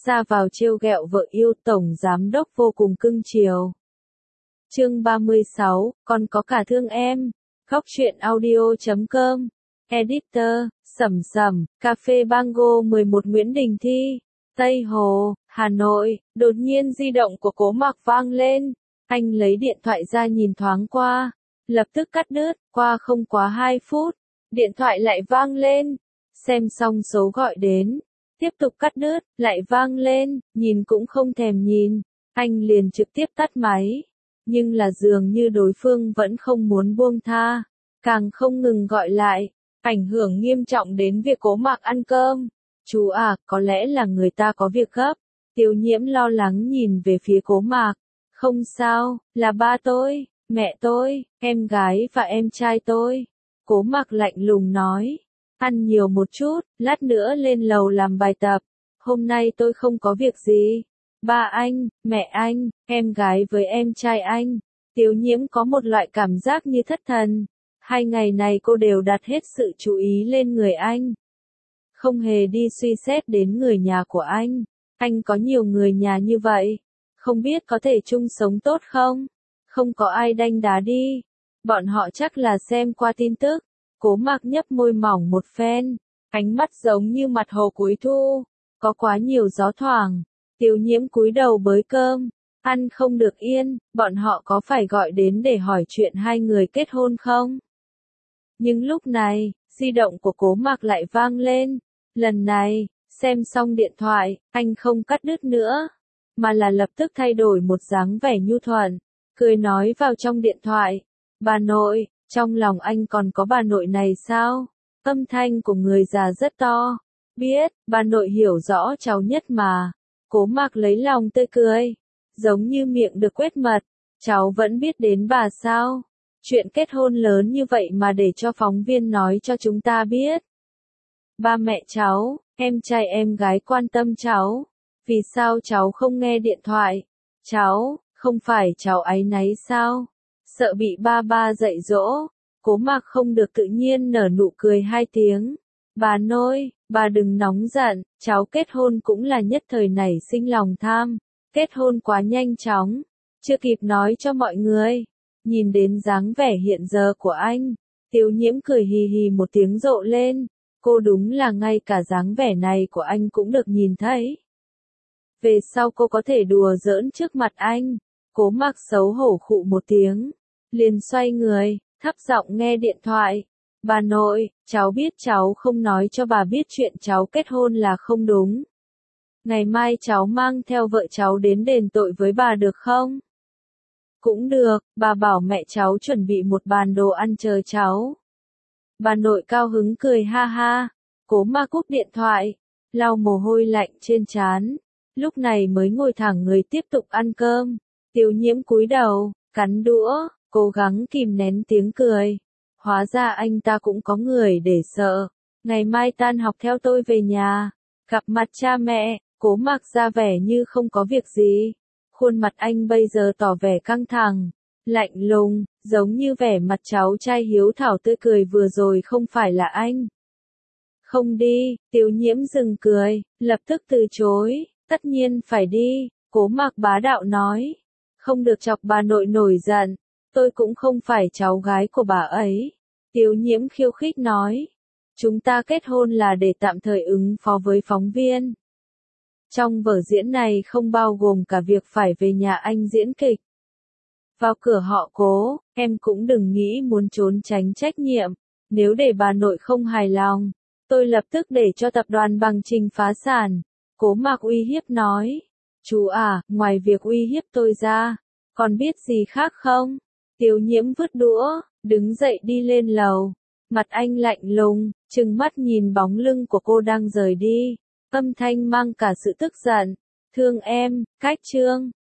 ra vào trêu ghẹo vợ yêu, tổng giám đốc vô cùng cưng chiều. Chương 36, còn có cả thương em. Góc truyện audio.com. Editor, Sầm Sầm, Cà phê Bango 11 Nguyễn Đình Thi, Tây Hồ, Hà Nội. Đột nhiên di động của Cố Mặc vang lên. Anh lấy điện thoại ra nhìn thoáng qua, lập tức cắt đứt. Qua không quá 2 phút, điện thoại lại vang lên. Xem xong số gọi đến, tiếp tục cắt đứt, lại vang lên, nhìn cũng không thèm nhìn. Anh liền trực tiếp tắt máy. Nhưng là dường như đối phương vẫn không muốn buông tha, càng không ngừng gọi lại, ảnh hưởng nghiêm trọng đến việc Cố Mặc ăn cơm. Chú à, có lẽ là người ta có việc gấp. Tiêu Nhiễm lo lắng nhìn về phía Cố Mặc. Không sao, là ba tôi, mẹ tôi, em gái và em trai tôi. Cố Mặc lạnh lùng nói. Ăn nhiều một chút, lát nữa lên lầu làm bài tập. Hôm nay tôi không có việc gì. Ba anh, mẹ anh, em gái với em trai anh. Tiêu Nhiễm có một loại cảm giác như thất thần. 2 ngày này cô đều đặt hết sự chú ý lên người anh. Không hề đi suy xét đến người nhà của anh. Anh có nhiều người nhà như vậy. Không biết có thể chung sống tốt không? Không có ai đanh đá đi. Bọn họ chắc là xem qua tin tức. Cố Mặc nhấp môi mỏng một phen. Ánh mắt giống như mặt hồ cuối thu. Có quá nhiều gió thoảng. Tiêu Nhiễm cúi đầu bới cơm. Ăn không được yên. Bọn họ có phải gọi đến để hỏi chuyện 2 người kết hôn không? Nhưng lúc này, di động của Cố Mặc lại vang lên. Lần này, xem xong điện thoại, anh không cắt đứt nữa, mà là lập tức thay đổi một dáng vẻ nhu thuận, cười nói vào trong điện thoại. Bà nội, trong lòng anh còn có bà nội này sao? Âm thanh của người già rất to. Biết, bà nội hiểu rõ cháu nhất mà. Cố Mặc lấy lòng tươi cười, giống như miệng được quét mật. Cháu vẫn biết đến bà sao? Chuyện kết hôn lớn như vậy mà để cho phóng viên nói cho chúng ta biết. Ba mẹ cháu, em trai em gái quan tâm cháu. Vì sao cháu không nghe điện thoại? Cháu, không phải cháu áy náy sao? Sợ bị ba dạy dỗ. Cố Mặc không được tự nhiên nở nụ cười 2 tiếng. Bà nội, bà đừng nóng giận, cháu kết hôn cũng là nhất thời nảy sinh lòng tham. Kết hôn quá nhanh chóng, chưa kịp nói cho mọi người. Nhìn đến dáng vẻ hiện giờ của anh, Tiêu Nhiễm cười hì hì một tiếng rộ lên. Cô đúng là ngay cả dáng vẻ này của anh cũng được nhìn thấy. Về sau cô có thể đùa giỡn trước mặt anh. Cố Mặc xấu hổ khụ một tiếng, liền xoay người, thấp giọng nghe điện thoại. Bà nội, cháu biết cháu không nói cho bà biết chuyện cháu kết hôn là không đúng. Ngày mai cháu mang theo vợ cháu đến đền tội với bà được không? Cũng được, bà bảo mẹ cháu chuẩn bị một bàn đồ ăn chờ cháu. Bà nội cao hứng cười ha ha. Cố Mặc cúp điện thoại, lau mồ hôi lạnh trên trán, lúc này mới ngồi thẳng người tiếp tục ăn cơm. Tiêu Nhiễm cúi đầu, cắn đũa, cố gắng kìm nén tiếng cười. Hóa ra anh ta cũng có người để sợ. Ngày mai tan học theo tôi về nhà, gặp mặt cha mẹ. Cố Mặc ra vẻ như không có việc gì. Khuôn mặt anh bây giờ tỏ vẻ căng thẳng, lạnh lùng, giống như vẻ mặt cháu trai hiếu thảo tươi cười vừa rồi không phải là anh. Không đi, Tiêu Nhiễm dừng cười, lập tức từ chối. Tất nhiên phải đi, Cố Mặc bá đạo nói. Không được chọc bà nội nổi giận, tôi cũng không phải cháu gái của bà ấy. Tiêu Nhiễm khiêu khích nói. Chúng ta kết hôn là để tạm thời ứng phó với phóng viên. Trong vở diễn này không bao gồm cả việc phải về nhà anh diễn kịch. Vào cửa họ Cố, em cũng đừng nghĩ muốn trốn tránh trách nhiệm. Nếu để bà nội không hài lòng, tôi lập tức để cho tập đoàn Bằng Trình phá sản. Cố Mặc uy hiếp nói. Chú à, ngoài việc uy hiếp tôi ra, còn biết gì khác không? Tiêu Nhiễm vứt đũa, đứng dậy đi lên lầu. Mặt anh lạnh lùng, trừng mắt nhìn bóng lưng của cô đang rời đi. Âm thanh mang cả sự tức giận. Thương em, cách chương.